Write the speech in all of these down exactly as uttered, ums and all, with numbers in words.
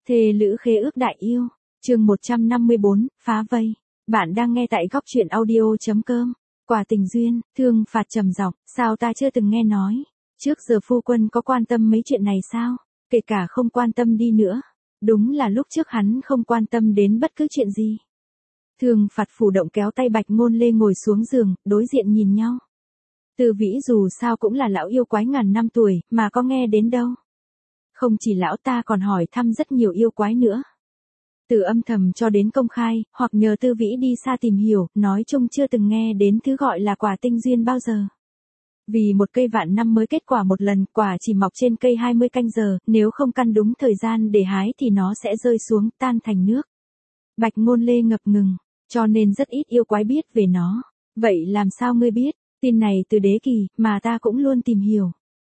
Thề lữ khế ước đại yêu, chương một trăm năm mươi bốn, phá vây. Bạn đang nghe tại góc truyện audio.com. Quả tình duyên, Thương Phạt trầm giọng, sao ta chưa từng nghe nói. Trước giờ phu quân có quan tâm mấy chuyện này sao? Kể cả không quan tâm đi nữa. Đúng là lúc trước hắn không quan tâm đến bất cứ chuyện gì. Thương Phạt phủ động kéo tay Bạch Ngôn Lê ngồi xuống giường, đối diện nhìn nhau. Từ Vĩ dù sao cũng là lão yêu quái ngàn năm tuổi, mà có nghe đến đâu. Không chỉ lão ta còn hỏi thăm rất nhiều yêu quái nữa. Từ âm thầm cho đến công khai, hoặc nhờ Tư Vĩ đi xa tìm hiểu, nói chung chưa từng nghe đến thứ gọi là quả tinh duyên bao giờ. Vì một cây vạn năm mới kết quả một lần, quả chỉ mọc trên cây hai mươi canh giờ, nếu không căn đúng thời gian để hái thì nó sẽ rơi xuống, tan thành nước. Bạch Ngôn Lê ngập ngừng, cho nên rất ít yêu quái biết về nó. Vậy làm sao ngươi biết? Tin này từ Đế Kỳ, mà ta cũng luôn tìm hiểu.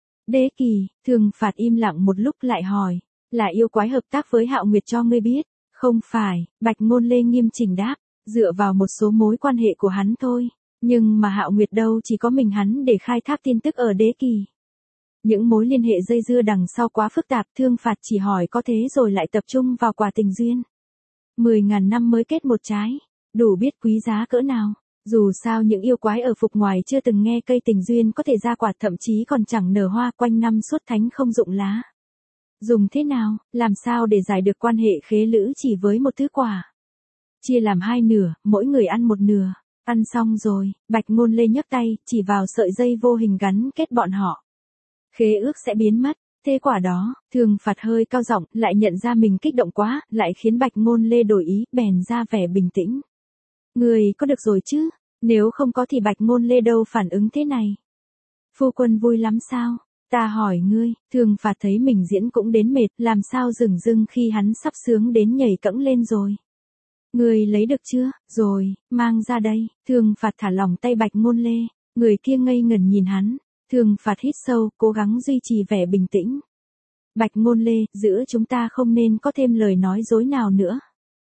Đế Kỳ, Thương Phạt im lặng một lúc lại hỏi, là yêu quái hợp tác với Hạo Nguyệt cho ngươi biết? Không phải, Bạch Ngôn Lê nghiêm chỉnh đáp, dựa vào một số mối quan hệ của hắn thôi, nhưng mà Hạo Nguyệt đâu chỉ có mình hắn để khai thác tin tức ở Đế Kỳ. Những mối liên hệ dây dưa đằng sau quá phức tạp, Thương Phạt chỉ hỏi có thế rồi lại tập trung vào quả tình duyên. Mười ngàn năm mới kết một trái, đủ biết quý giá cỡ nào. Dù sao những yêu quái ở phục ngoài chưa từng nghe cây tình duyên có thể ra quả, thậm chí còn chẳng nở hoa, quanh năm suốt thánh không rụng lá. Dùng thế nào, làm sao để giải được quan hệ khế lữ chỉ với một thứ quả? Chia làm hai nửa, mỗi người ăn một nửa. Ăn xong rồi, Bạch Ngôn Lê nhấc tay, chỉ vào sợi dây vô hình gắn kết bọn họ. Khế ước sẽ biến mất. Thế quả đó, Thương Phạt hơi cao giọng, lại nhận ra mình kích động quá, lại khiến Bạch Ngôn Lê đổi ý, bèn ra vẻ bình tĩnh. Người có được rồi chứ? Nếu không có thì Bạch Ngôn Lê đâu phản ứng thế này. Phu quân vui lắm sao? Ta hỏi ngươi. Thương Phạt thấy mình diễn cũng đến mệt, làm sao dửng dưng khi hắn sắp sướng đến nhảy cẫng lên rồi. Ngươi lấy được chưa? Rồi, mang ra đây. Thương Phạt thả lỏng tay Bạch Ngôn Lê. Người kia ngây ngẩn nhìn hắn. Thương Phạt hít sâu, cố gắng duy trì vẻ bình tĩnh. Bạch Ngôn Lê, giữa chúng ta không nên có thêm lời nói dối nào nữa.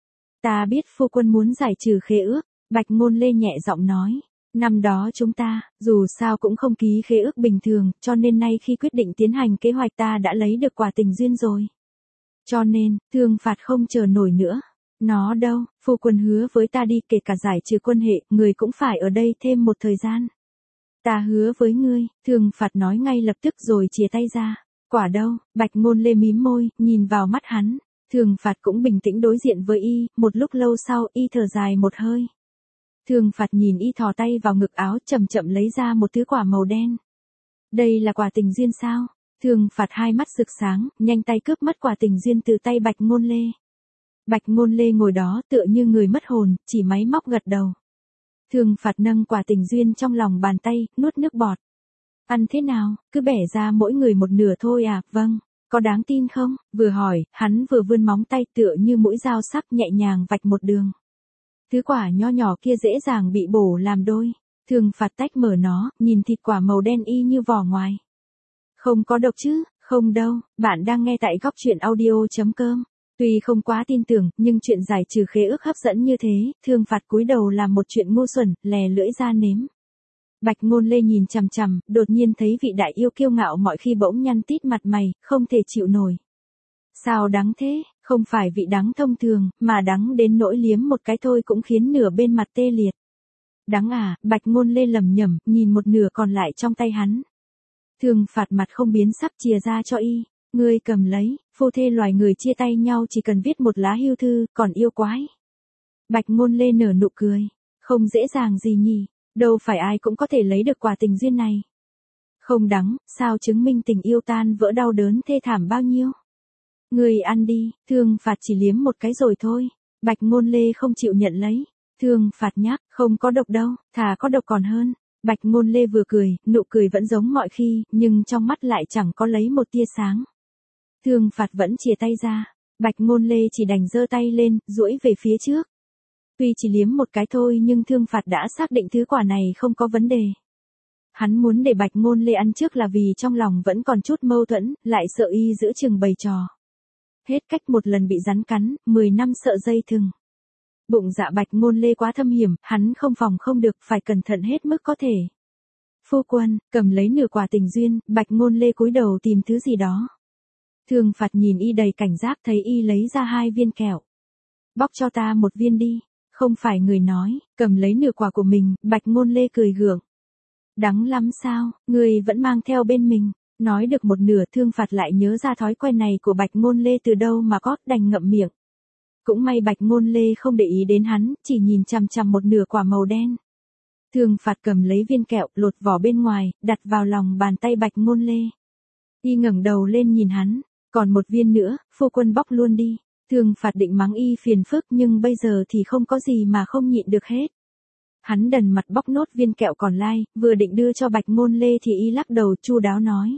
Ta biết phu quân muốn giải trừ khế ước. Bạch Ngôn Lê nhẹ giọng nói, năm đó chúng ta, dù sao cũng không ký khế ước bình thường, cho nên nay khi quyết định tiến hành kế hoạch ta đã lấy được quả tình duyên rồi. Cho nên, Thương Phạt không chờ nổi nữa. Nó đâu, phu quân hứa với ta đi, kể cả giải trừ quân hệ, người cũng phải ở đây thêm một thời gian. Ta hứa với ngươi, Thương Phạt nói ngay lập tức rồi chia tay ra. Quả đâu, Bạch Ngôn Lê mím môi, nhìn vào mắt hắn. Thương Phạt cũng bình tĩnh đối diện với y, một lúc lâu sau y thở dài một hơi. Thương Phạt nhìn y thò tay vào ngực áo, chậm chậm lấy ra một thứ quả màu đen. Đây là quả tình duyên sao? Thương Phạt hai mắt rực sáng, nhanh tay cướp mất quả tình duyên từ tay Bạch Ngôn Lê. Bạch Ngôn Lê ngồi đó tựa như người mất hồn, chỉ máy móc gật đầu. Thương Phạt nâng quả tình duyên trong lòng bàn tay, nuốt nước bọt. Ăn thế nào, cứ bẻ ra mỗi người một nửa thôi à? Vâng, có đáng tin không? Vừa hỏi, hắn vừa vươn móng tay tựa như mũi dao sắc nhẹ nhàng vạch một đường. Thứ quả nho nhỏ kia dễ dàng bị bổ làm đôi. Thương Phạt tách mở nó, nhìn thịt quả màu đen y như vỏ ngoài. Không có độc chứ? Không đâu, bạn đang nghe tại góc truyện audio.com. Tuy không quá tin tưởng, nhưng chuyện giải trừ khế ước hấp dẫn như thế, Thương Phạt cúi đầu làm một chuyện ngu xuẩn, lè lưỡi ra nếm. Bạch Ngôn Lê nhìn chằm chằm, đột nhiên thấy vị đại yêu kiêu ngạo mọi khi bỗng nhăn tít mặt mày, không thể chịu nổi. Sao đắng thế? Không phải vị đắng thông thường, mà đắng đến nỗi liếm một cái thôi cũng khiến nửa bên mặt tê liệt. Đắng à? Bạch Ngôn Lê lẩm nhẩm, nhìn một nửa còn lại trong tay hắn. Thương Phạt mặt không biến sắc chìa ra cho y. Ngươi cầm lấy, phu thê loài người chia tay nhau chỉ cần viết một lá hưu thư, còn yêu quái. Bạch Ngôn Lê nở nụ cười. Không dễ dàng gì nhỉ, đâu phải ai cũng có thể lấy được quả tình duyên này. Không đắng, sao chứng minh tình yêu tan vỡ đau đớn thê thảm bao nhiêu. Người ăn đi. Thương Phạt chỉ liếm một cái rồi thôi. Bạch Ngôn Lê không chịu nhận lấy. Thương Phạt nhắc, không có độc đâu, thà có độc còn hơn. Bạch Ngôn Lê vừa cười, nụ cười vẫn giống mọi khi, nhưng trong mắt lại chẳng có lấy một tia sáng. Thương Phạt vẫn chìa tay ra. Bạch Ngôn Lê chỉ đành giơ tay lên, duỗi về phía trước. Tuy chỉ liếm một cái thôi nhưng Thương Phạt đã xác định thứ quả này không có vấn đề. Hắn muốn để Bạch Ngôn Lê ăn trước là vì trong lòng vẫn còn chút mâu thuẫn, lại sợ y giữ chừng bày trò. Hết cách một lần bị rắn cắn, mười năm sợ dây thừng. Bụng dạ Bạch Ngôn Lê quá thâm hiểm, hắn không phòng không được, phải cẩn thận hết mức có thể. Phu quân, cầm lấy nửa quả tình duyên, Bạch Ngôn Lê cúi đầu tìm thứ gì đó. Thương phạt nhìn y đầy cảnh giác thấy y lấy ra hai viên kẹo. Bóc cho ta một viên đi. Không phải người nói, cầm lấy nửa quả của mình, Bạch Ngôn Lê cười gượng. Đắng lắm sao, người vẫn mang theo bên mình. Nói được một nửa Thương phạt lại nhớ ra thói quen này của Bạch Ngôn Lê từ đâu mà có, đành ngậm miệng. Cũng may Bạch Ngôn Lê không để ý đến hắn, chỉ nhìn chằm chằm một nửa quả màu đen. Thương phạt cầm lấy viên kẹo, lột vỏ bên ngoài, đặt vào lòng bàn tay Bạch Ngôn Lê. Y ngẩng đầu lên nhìn hắn, còn một viên nữa, phu quân bóc luôn đi. Thương phạt định mắng y phiền phức nhưng bây giờ thì không có gì mà không nhịn được hết. Hắn đần mặt bóc nốt viên kẹo còn lai, vừa định đưa cho Bạch Ngôn Lê thì y lắc đầu chu đáo nói.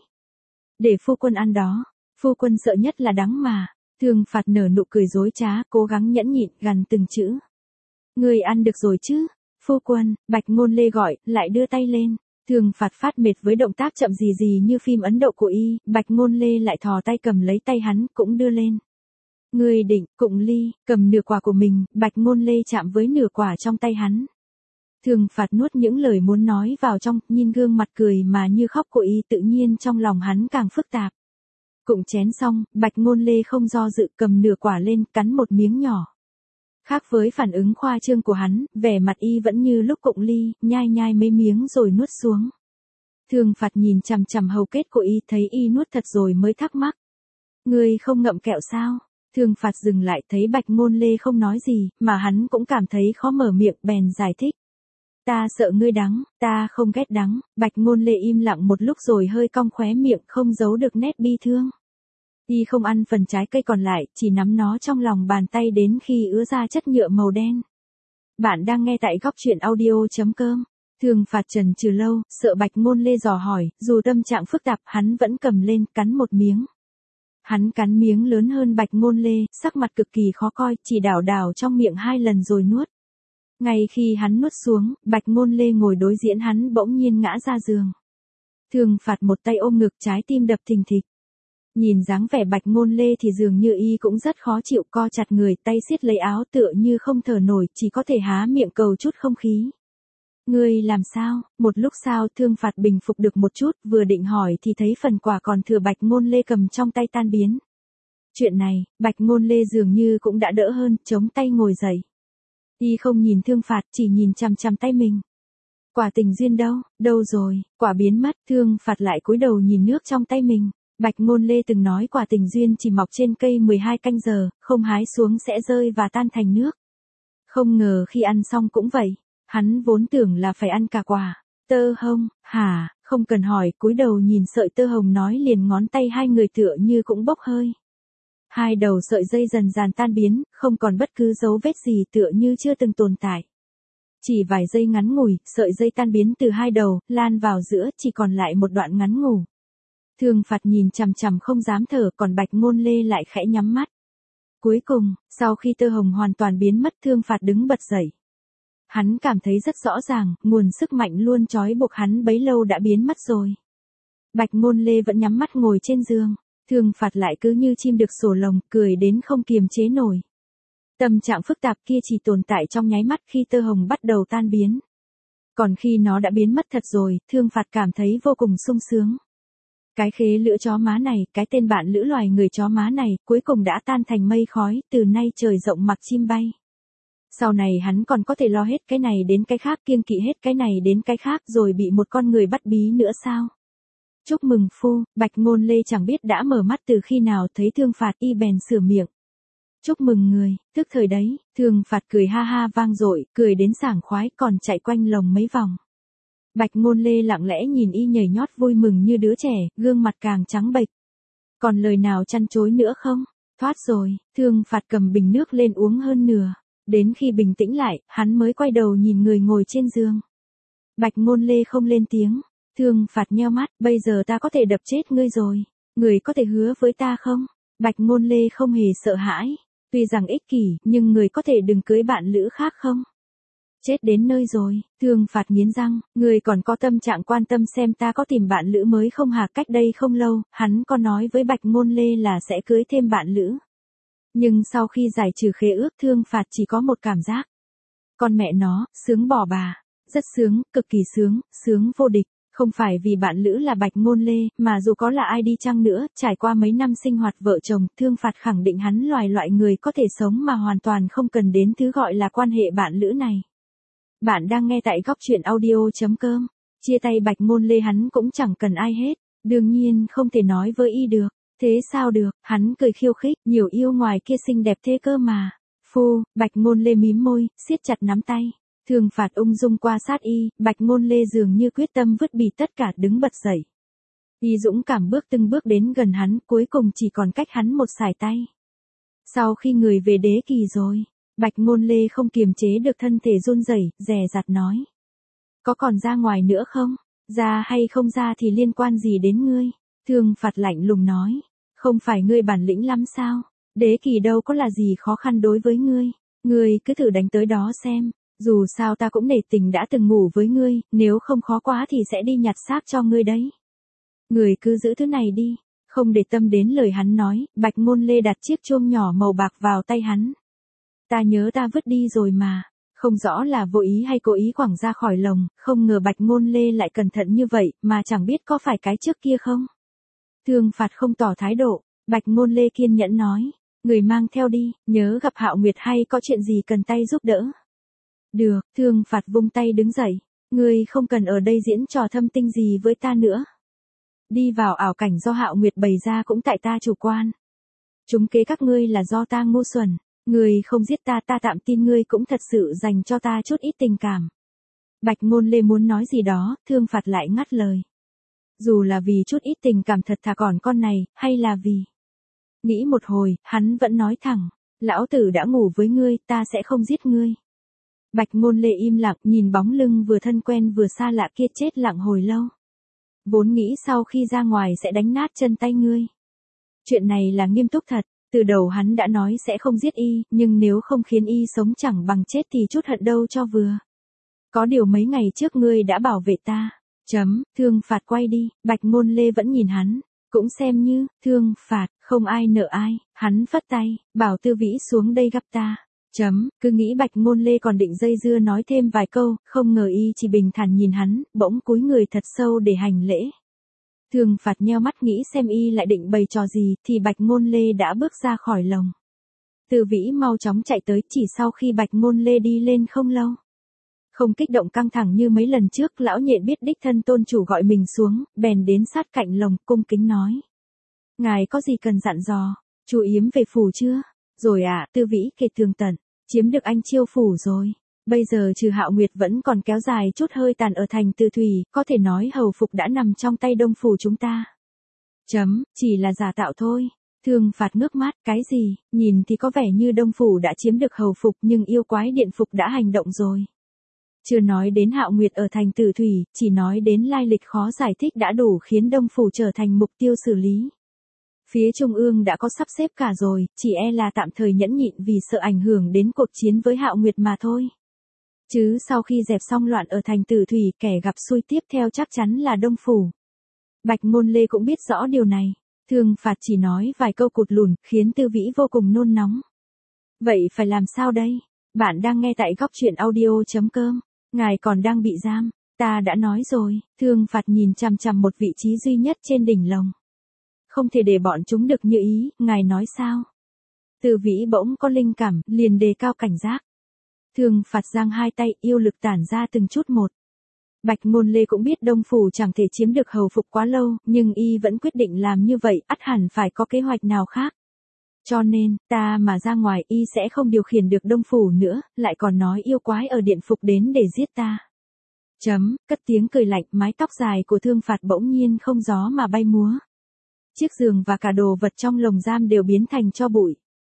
Để phu quân ăn đó, phu quân sợ nhất là đắng mà. Thương phạt nở nụ cười dối trá, cố gắng nhẫn nhịn, gằn từng chữ. Người ăn được rồi chứ? Phu quân, Bạch Ngôn Lê gọi, lại đưa tay lên. Thương phạt phát mệt với động tác chậm gì gì như phim Ấn Độ của y, Bạch Ngôn Lê lại thò tay cầm lấy tay hắn, cũng đưa lên. Người định, cụng ly, cầm nửa quả của mình, Bạch Ngôn Lê chạm với nửa quả trong tay hắn. Thương phạt nuốt những lời muốn nói vào trong, nhìn gương mặt cười mà như khóc của y tự nhiên trong lòng hắn càng phức tạp. Cụng chén xong, Bạch Ngôn Lê không do dự cầm nửa quả lên, cắn một miếng nhỏ. Khác với phản ứng khoa trương của hắn, vẻ mặt y vẫn như lúc cụng ly, nhai nhai mấy miếng rồi nuốt xuống. Thương phạt nhìn chằm chằm hầu kết của y thấy y nuốt thật rồi mới thắc mắc. Ngươi không ngậm kẹo sao? Thương phạt dừng lại thấy Bạch Ngôn Lê không nói gì, mà hắn cũng cảm thấy khó mở miệng bèn giải thích. Ta sợ ngươi đắng, ta không ghét đắng. Bạch Ngôn Lê im lặng một lúc rồi hơi cong khóe miệng không giấu được nét bi thương. Y không ăn phần trái cây còn lại, chỉ nắm nó trong lòng bàn tay đến khi ứa ra chất nhựa màu đen. Bạn đang nghe tại góc truyện audio chấm com. Thương phạt chần chừ lâu, sợ Bạch Ngôn Lê dò hỏi, dù tâm trạng phức tạp hắn vẫn cầm lên cắn một miếng. Hắn cắn miếng lớn hơn Bạch Ngôn Lê, sắc mặt cực kỳ khó coi, chỉ đảo đảo trong miệng hai lần rồi nuốt. Ngay khi hắn nuốt xuống, Bạch Ngôn Lê ngồi đối diện hắn bỗng nhiên ngã ra giường. Thương phạt một tay ôm ngực trái tim đập thình thịch. Nhìn dáng vẻ Bạch Ngôn Lê thì dường như y cũng rất khó chịu co chặt người tay siết lấy áo tựa như không thở nổi chỉ có thể há miệng cầu chút không khí. Ngươi làm sao? Một lúc sau Thương phạt bình phục được một chút vừa định hỏi thì thấy phần quả còn thừa Bạch Ngôn Lê cầm trong tay tan biến. Chuyện này, Bạch Ngôn Lê dường như cũng đã đỡ hơn, chống tay ngồi dậy. Y không nhìn Thương phạt chỉ nhìn chằm chằm tay mình. Quả tình duyên đâu, đâu rồi, quả biến mất. Thương phạt lại cúi đầu nhìn nước trong tay mình. Bạch Ngôn Lê từng nói quả tình duyên chỉ mọc trên cây mười hai canh giờ, không hái xuống sẽ rơi và tan thành nước. Không ngờ khi ăn xong cũng vậy, hắn vốn tưởng là phải ăn cả quả. Tơ hông, hả, không cần hỏi, cúi đầu nhìn sợi tơ hồng nói liền ngón tay hai người tựa như cũng bốc hơi. Hai đầu sợi dây dần dàn tan biến, không còn bất cứ dấu vết gì tựa như chưa từng tồn tại. Chỉ vài giây ngắn ngủi, sợi dây tan biến từ hai đầu, lan vào giữa, chỉ còn lại một đoạn ngắn ngủi. Thương phạt nhìn chằm chằm không dám thở, còn Bạch Ngôn Lê lại khẽ nhắm mắt. Cuối cùng, sau khi tơ hồng hoàn toàn biến mất Thương phạt đứng bật dậy. Hắn cảm thấy rất rõ ràng, nguồn sức mạnh luôn trói buộc hắn bấy lâu đã biến mất rồi. Bạch Ngôn Lê vẫn nhắm mắt ngồi trên giường. Thương phạt lại cứ như chim được sổ lồng, cười đến không kiềm chế nổi. Tâm trạng phức tạp kia chỉ tồn tại trong nháy mắt khi tơ hồng bắt đầu tan biến. Còn khi nó đã biến mất thật rồi, Thương phạt cảm thấy vô cùng sung sướng. Cái khế lửa chó má này, cái tên bạn lữ loài người chó má này, cuối cùng đã tan thành mây khói, từ nay trời rộng mặc chim bay. Sau này hắn còn có thể lo hết cái này đến cái khác, kiêng kỵ hết cái này đến cái khác rồi bị một con người bắt bí nữa sao? Chúc mừng phu, Bạch Ngôn Lê chẳng biết đã mở mắt từ khi nào thấy Thương phạt y bèn sửa miệng. Chúc mừng người, tức thời đấy, Thương phạt cười ha ha vang dội, cười đến sảng khoái còn chạy quanh lồng mấy vòng. Bạch Ngôn Lê lặng lẽ nhìn y nhảy nhót vui mừng như đứa trẻ, gương mặt càng trắng bệch. Còn lời nào chăn chối nữa không? Thoát rồi, Thương phạt cầm bình nước lên uống hơn nửa. Đến khi bình tĩnh lại, hắn mới quay đầu nhìn người ngồi trên giường. Bạch Ngôn Lê không lên tiếng. Thương phạt nheo mắt, bây giờ ta có thể đập chết ngươi rồi. Người có thể hứa với ta không? Bạch Ngôn Lê không hề sợ hãi. Tuy rằng ích kỷ, nhưng người có thể đừng cưới bạn lữ khác không? Chết đến nơi rồi, Thương phạt nghiến răng, người còn có tâm trạng quan tâm xem ta có tìm bạn lữ mới không hả? Cách đây không lâu, hắn có nói với Bạch Ngôn Lê là sẽ cưới thêm bạn lữ. Nhưng sau khi giải trừ khế ước Thương phạt chỉ có một cảm giác. Con mẹ nó, sướng bỏ bà. Rất sướng, cực kỳ sướng, sướng vô địch. Không phải vì bạn Lữ là Bạch Ngôn Lê, mà dù có là ai đi chăng nữa, trải qua mấy năm sinh hoạt vợ chồng, Thương Phạt khẳng định hắn loài loại người có thể sống mà hoàn toàn không cần đến thứ gọi là quan hệ bạn Lữ này. Bạn đang nghe tại góc truyện audio.com. Chia tay Bạch Ngôn Lê hắn cũng chẳng cần ai hết, đương nhiên không thể nói với y được. Thế sao được, hắn cười khiêu khích, nhiều yêu ngoài kia xinh đẹp thế cơ mà. Phu, Bạch Ngôn Lê mím môi, siết chặt nắm tay. Thương Phạt ung dung qua sát y, Bạch Ngôn Lê dường như quyết tâm vứt bì tất cả đứng bật dậy. Y dũng cảm bước từng bước đến gần hắn, cuối cùng chỉ còn cách hắn một sải tay. Sau khi người về đế kỳ rồi, Bạch Ngôn Lê không kiềm chế được thân thể run rẩy, dè dặt nói. Có còn ra ngoài nữa không? Ra hay không ra thì liên quan gì đến ngươi? Thương Phạt lạnh lùng nói. Không phải ngươi bản lĩnh lắm sao? Đế kỳ đâu có là gì khó khăn đối với ngươi. Ngươi cứ thử đánh tới đó xem. Dù sao ta cũng nể tình đã từng ngủ với ngươi, nếu không khó quá thì sẽ đi nhặt xác cho ngươi đấy. Ngươi cứ giữ thứ này đi. Không để tâm đến lời hắn nói, Bạch Ngôn Lê đặt chiếc chuông nhỏ màu bạc vào tay hắn. Ta nhớ ta vứt đi rồi mà. Không rõ là vô ý hay cố ý quẳng ra khỏi lồng, không ngờ Bạch Ngôn Lê lại cẩn thận như vậy, mà chẳng biết có phải cái trước kia không. Thương Phạt không tỏ thái độ, Bạch Ngôn Lê kiên nhẫn nói, người mang theo đi, nhớ gặp Hạo Nguyệt hay có chuyện gì cần tay giúp đỡ. Được, Thương Phạt vung tay đứng dậy, ngươi không cần ở đây diễn trò thâm tinh gì với ta nữa. Đi vào ảo cảnh do Hạo Nguyệt bày ra cũng tại ta chủ quan. Chúng kế các ngươi là do ta ngu xuẩn. Ngươi không giết ta ta tạm tin ngươi cũng thật sự dành cho ta chút ít tình cảm. Bạch Ngôn Lê muốn nói gì đó, Thương Phạt lại ngắt lời. Dù là vì chút ít tình cảm thật thà còn con này, hay là vì... Nghĩ một hồi, hắn vẫn nói thẳng, lão tử đã ngủ với ngươi, ta sẽ không giết ngươi. Bạch Ngôn Lê im lặng nhìn bóng lưng vừa thân quen vừa xa lạ kia chết lặng hồi lâu. Vốn nghĩ sau khi ra ngoài sẽ đánh nát chân tay ngươi. Chuyện này là nghiêm túc thật. Từ đầu hắn đã nói sẽ không giết y, nhưng nếu không khiến y sống chẳng bằng chết thì chút hận đâu cho vừa. Có điều mấy ngày trước ngươi đã bảo vệ ta. Chấm, Thương Phạt quay đi, Bạch Ngôn Lê vẫn nhìn hắn. Cũng xem như, Thương Phạt, không ai nợ ai, hắn phất tay, bảo Tư Vĩ xuống đây gặp ta. Chấm, cứ nghĩ Bạch Ngôn Lê còn định dây dưa nói thêm vài câu, không ngờ y chỉ bình thản nhìn hắn, bỗng cúi người thật sâu để hành lễ. Thương Phạt nheo mắt nghĩ xem y lại định bày trò gì, thì Bạch Ngôn Lê đã bước ra khỏi lồng. Tư Vĩ mau chóng chạy tới chỉ sau khi Bạch Ngôn Lê đi lên không lâu. Không kích động căng thẳng như mấy lần trước, lão nhện biết đích thân tôn chủ gọi mình xuống, bèn đến sát cạnh lồng, cung kính nói. Ngài có gì cần dặn dò, chú Yếm về phủ chưa? Rồi ạ, à, Tư Vĩ kể tường tận, chiếm được anh Chiêu phủ rồi. Bây giờ trừ Hạo Nguyệt vẫn còn kéo dài chút hơi tàn ở thành Từ Thủy, có thể nói hầu phục đã nằm trong tay Đông phủ chúng ta. Chấm, chỉ là giả tạo thôi. Thương Phạt ngước mắt, cái gì, nhìn thì có vẻ như Đông phủ đã chiếm được hầu phục nhưng yêu quái điện phục đã hành động rồi. Chưa nói đến Hạo Nguyệt ở thành Từ Thủy, chỉ nói đến lai lịch khó giải thích đã đủ khiến Đông phủ trở thành mục tiêu xử lý. Phía Trung ương đã có sắp xếp cả rồi, chỉ e là tạm thời nhẫn nhịn vì sợ ảnh hưởng đến cuộc chiến với Hạo Nguyệt mà thôi. Chứ sau khi dẹp xong loạn ở thành Tử Thủy, kẻ gặp xui tiếp theo chắc chắn là Đông phủ. Bạch Ngôn Lê cũng biết rõ điều này. Thương Phạt chỉ nói vài câu cụt lùn, khiến Tư Vĩ vô cùng nôn nóng. Vậy phải làm sao đây? Bạn đang nghe tại góc truyện audio.com. Ngài còn đang bị giam. Ta đã nói rồi. Thương Phạt nhìn chằm chằm một vị trí duy nhất trên đỉnh lồng. Không thể để bọn chúng được như ý, ngài nói sao? Tư Vĩ bỗng có linh cảm, liền đề cao cảnh giác. Thương Phạt giang hai tay, yêu lực tản ra từng chút một. Bạch Ngôn Lê cũng biết Đông phủ chẳng thể chiếm được hầu phục quá lâu, nhưng y vẫn quyết định làm như vậy, ắt hẳn phải có kế hoạch nào khác. Cho nên, ta mà ra ngoài y sẽ không điều khiển được Đông phủ nữa, lại còn nói yêu quái ở điện phục đến để giết ta. Chấm, cất tiếng cười lạnh, mái tóc dài của Thương Phạt bỗng nhiên không gió mà bay múa. Chiếc giường và cả đồ vật trong lồng giam đều biến thành tro bụi.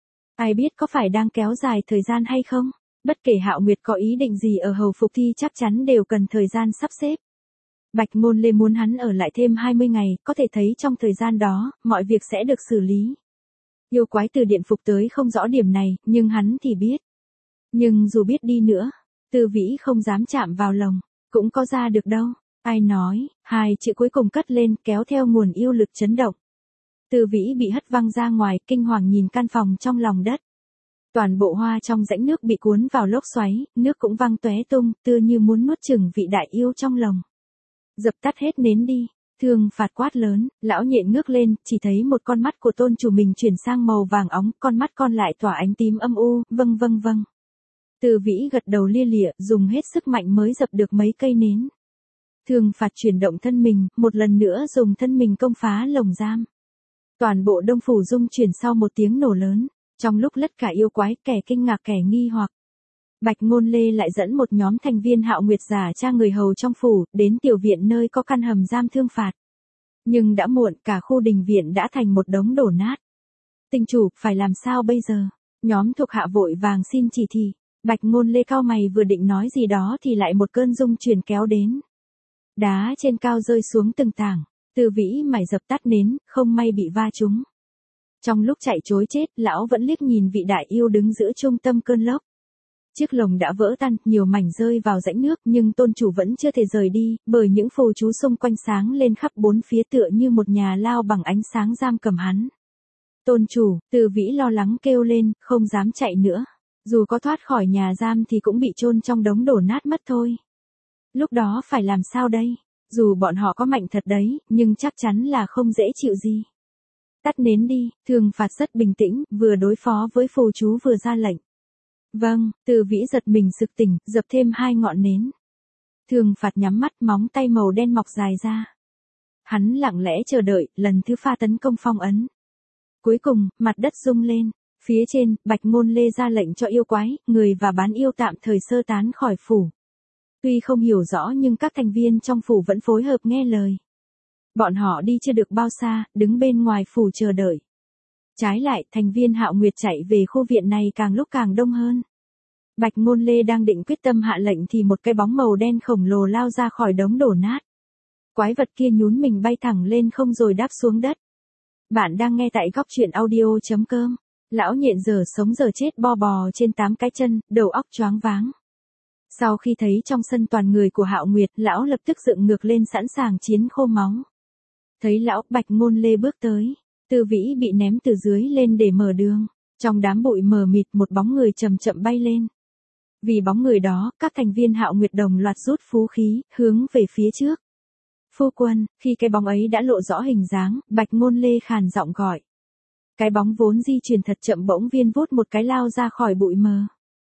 Ai biết có phải đang kéo dài thời gian hay không? Bất kể Hạo Nguyệt có ý định gì ở hầu phục thì chắc chắn đều cần thời gian sắp xếp. Bạch Ngôn Lê muốn hắn ở lại thêm hai mươi ngày, có thể thấy trong thời gian đó, mọi việc sẽ được xử lý. Yêu quái từ điện phục tới không rõ điểm này, nhưng hắn thì biết. Nhưng dù biết đi nữa, Tư Vĩ không dám chạm vào lồng, cũng có ra được đâu. Ai nói, hai chữ cuối cùng cất lên kéo theo nguồn yêu lực chấn động. Tư Vĩ bị hất văng ra ngoài, kinh hoàng nhìn căn phòng trong lòng đất. Toàn bộ hoa trong rãnh nước bị cuốn vào lốc xoáy, nước cũng văng tóe tung, tựa như muốn nuốt chửng vị đại yêu trong lòng. Dập tắt hết nến đi. Thương phạt quát lớn, lão nhện ngước lên, chỉ thấy một con mắt của tôn chủ mình chuyển sang màu vàng óng, con mắt con lại tỏa ánh tím âm u, vâng vâng vâng. Từ Vĩ gật đầu lia lịa, dùng hết sức mạnh mới dập được mấy cây nến. Thương phạt chuyển động thân mình, một lần nữa dùng thân mình công phá lồng giam. Toàn bộ Đông Phủ rung chuyển sau một tiếng nổ lớn, trong lúc lất cả yêu quái, kẻ kinh ngạc kẻ nghi hoặc. Bạch Ngôn Lê lại dẫn một nhóm thành viên Hạo Nguyệt giả tra người hầu trong phủ, đến tiểu viện nơi có căn hầm giam Thương phạt. Nhưng đã muộn, cả khu đình viện đã thành một đống đổ nát. Tinh chủ, phải làm sao bây giờ? Nhóm thuộc hạ vội vàng xin chỉ thị. Bạch Ngôn Lê cau mày vừa định nói gì đó thì lại một cơn rung chuyển kéo đến. Đá trên cao rơi xuống từng tảng, Từ Vĩ mải dập tắt nến, không may bị va trúng. Trong lúc chạy trối chết, lão vẫn liếc nhìn vị đại yêu đứng giữa trung tâm cơn lốc. Chiếc lồng đã vỡ tan, nhiều mảnh rơi vào rãnh nước, nhưng tôn chủ vẫn chưa thể rời đi, bởi những phù chú xung quanh sáng lên khắp bốn phía tựa như một nhà lao bằng ánh sáng giam cầm hắn. Tôn chủ, Từ Vĩ lo lắng kêu lên, không dám chạy nữa. Dù có thoát khỏi nhà giam thì cũng bị chôn trong đống đổ nát mất thôi. Lúc đó phải làm sao đây? Dù bọn họ có mạnh thật đấy, nhưng chắc chắn là không dễ chịu gì. Tắt nến đi, Thương phạt rất bình tĩnh, vừa đối phó với phù chú vừa ra lệnh. Vâng, Từ Vĩ giật mình sực tỉnh, dập thêm hai ngọn nến. Thương phạt nhắm mắt, móng tay màu đen mọc dài ra. Hắn lặng lẽ chờ đợi, lần thứ pha tấn công phong ấn. Cuối cùng, mặt đất rung lên. Phía trên, Bạch Ngôn Lê ra lệnh cho yêu quái, người và bán yêu tạm thời sơ tán khỏi phủ. Tuy không hiểu rõ nhưng các thành viên trong phủ vẫn phối hợp nghe lời. Bọn họ đi chưa được bao xa, đứng bên ngoài phủ chờ đợi. Trái lại, thành viên Hạo Nguyệt chạy về khu viện này càng lúc càng đông hơn. Bạch Ngôn Lê đang định quyết tâm hạ lệnh thì một cái bóng màu đen khổng lồ lao ra khỏi đống đổ nát. Quái vật kia nhún mình bay thẳng lên không rồi đáp xuống đất. Bạn đang nghe tại góc truyện audio chấm com. Lão nhện giờ sống giờ chết bo bò trên tám cái chân, đầu óc choáng váng. Sau khi thấy trong sân toàn người của Hạo Nguyệt, lão lập tức dựng ngược lên sẵn sàng chiến khô máu. Thấy lão, Bạch Ngôn Lê bước tới. Từ Vĩ bị ném từ dưới lên để mở đường. Trong đám bụi mờ mịt một bóng người chậm chậm bay lên. Vì bóng người đó, các thành viên Hạo Nguyệt đồng loạt rút phú khí, hướng về phía trước. Phu quân, khi cái bóng ấy đã lộ rõ hình dáng, Bạch Ngôn Lê khàn giọng gọi. Cái bóng vốn di chuyển thật chậm bỗng viên vút một cái lao ra khỏi bụi mờ.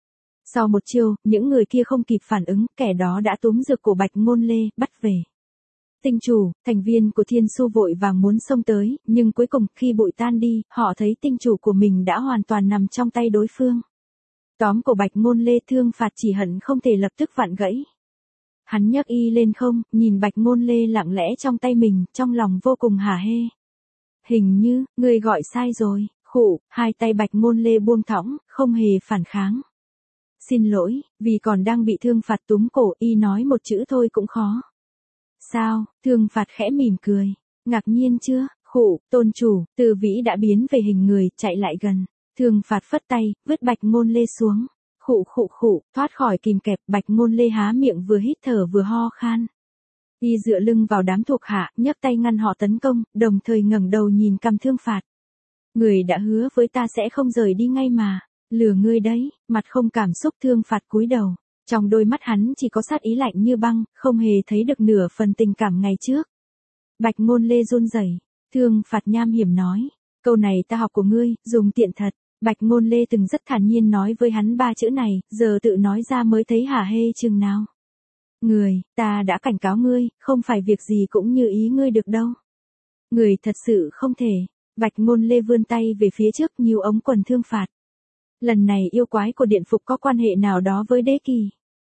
Sau một chiêu, những người kia không kịp phản ứng, kẻ đó đã túm rực cổ Bạch Ngôn Lê, bắt về. Tinh chủ, thành viên của Thiên Su vội vàng muốn xông tới, nhưng cuối cùng, khi bụi tan đi, họ thấy tinh chủ của mình đã hoàn toàn nằm trong tay đối phương. Tóm cổ Bạch Ngôn Lê, Thương phạt chỉ hận không thể lập tức vặn gãy. Hắn nhấc y lên không, nhìn Bạch Ngôn Lê lặng lẽ trong tay mình, trong lòng vô cùng hả hê. Hình như, người gọi sai rồi, khụ, hai tay Bạch Ngôn Lê buông thõng, không hề phản kháng. Xin lỗi, vì còn đang bị Thương phạt túm cổ, y nói một chữ thôi cũng khó. Sao, Thương phạt khẽ mỉm cười. Ngạc nhiên chưa, khụ, tôn chủ, Từ Vĩ đã biến về hình người, chạy lại gần. Thương phạt phất tay, vứt Bạch Ngôn Lê xuống. Khụ khụ khụ, thoát khỏi kìm kẹp, Bạch Ngôn Lê há miệng vừa hít thở vừa ho khan. Y dựa lưng vào đám thuộc hạ, nhấc tay ngăn họ tấn công, đồng thời ngẩng đầu nhìn cằm Thương phạt. Người đã hứa với ta sẽ không rời đi ngay mà, lừa ngươi đấy, mặt không cảm xúc Thương phạt cúi đầu. Trong đôi mắt hắn chỉ có sát ý lạnh như băng, không hề thấy được nửa phần tình cảm ngày trước. Bạch Ngôn Lê run rẩy, Thương phạt nham hiểm nói, câu này ta học của ngươi, dùng tiện thật. Bạch Ngôn Lê từng rất thản nhiên nói với hắn ba chữ này, giờ tự nói ra mới thấy hả hê chừng nào. Người, ta đã cảnh cáo ngươi, không phải việc gì cũng như ý ngươi được đâu. Người thật sự không thể. Bạch Ngôn Lê vươn tay về phía trước nhíu ống quần Thương phạt. Lần này yêu quái của điện phục có quan hệ nào đó với đế kỳ.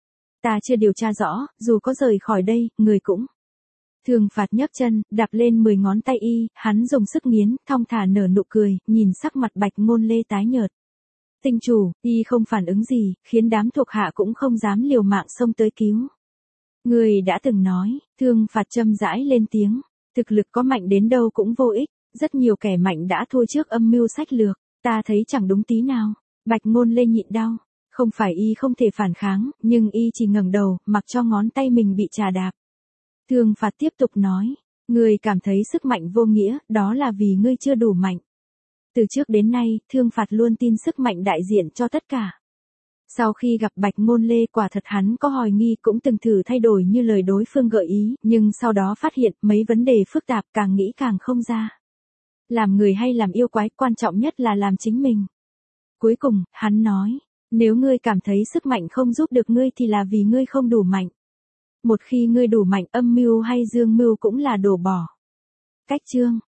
Ta chưa điều tra rõ, dù có rời khỏi đây, người cũng. Thương phạt nhấc chân, đạp lên mười ngón tay y, hắn dùng sức nghiến, thong thả nở nụ cười, nhìn sắc mặt Bạch Ngôn Lê tái nhợt. Tinh chủ, y không phản ứng gì, khiến đám thuộc hạ cũng không dám liều mạng xông tới cứu. Người đã từng nói, Thương phạt châm rãi lên tiếng, thực lực có mạnh đến đâu cũng vô ích, rất nhiều kẻ mạnh đã thua trước âm mưu sách lược, ta thấy chẳng đúng tí nào. Bạch Ngôn Lê nhịn đau, không phải y không thể phản kháng, nhưng y chỉ ngẩng đầu, mặc cho ngón tay mình bị trà đạp. Thương phạt tiếp tục nói, ngươi cảm thấy sức mạnh vô nghĩa, đó là vì ngươi chưa đủ mạnh. Từ trước đến nay, Thương phạt luôn tin sức mạnh đại diện cho tất cả. Sau khi gặp Bạch Ngôn Lê quả thật hắn có hoài nghi cũng từng thử thay đổi như lời đối phương gợi ý, nhưng sau đó phát hiện mấy vấn đề phức tạp càng nghĩ càng không ra. Làm người hay làm yêu quái quan trọng nhất là làm chính mình. Cuối cùng, hắn nói, nếu ngươi cảm thấy sức mạnh không giúp được ngươi thì là vì ngươi không đủ mạnh. Một khi ngươi đủ mạnh âm mưu hay dương mưu cũng là đổ bỏ. Cách chương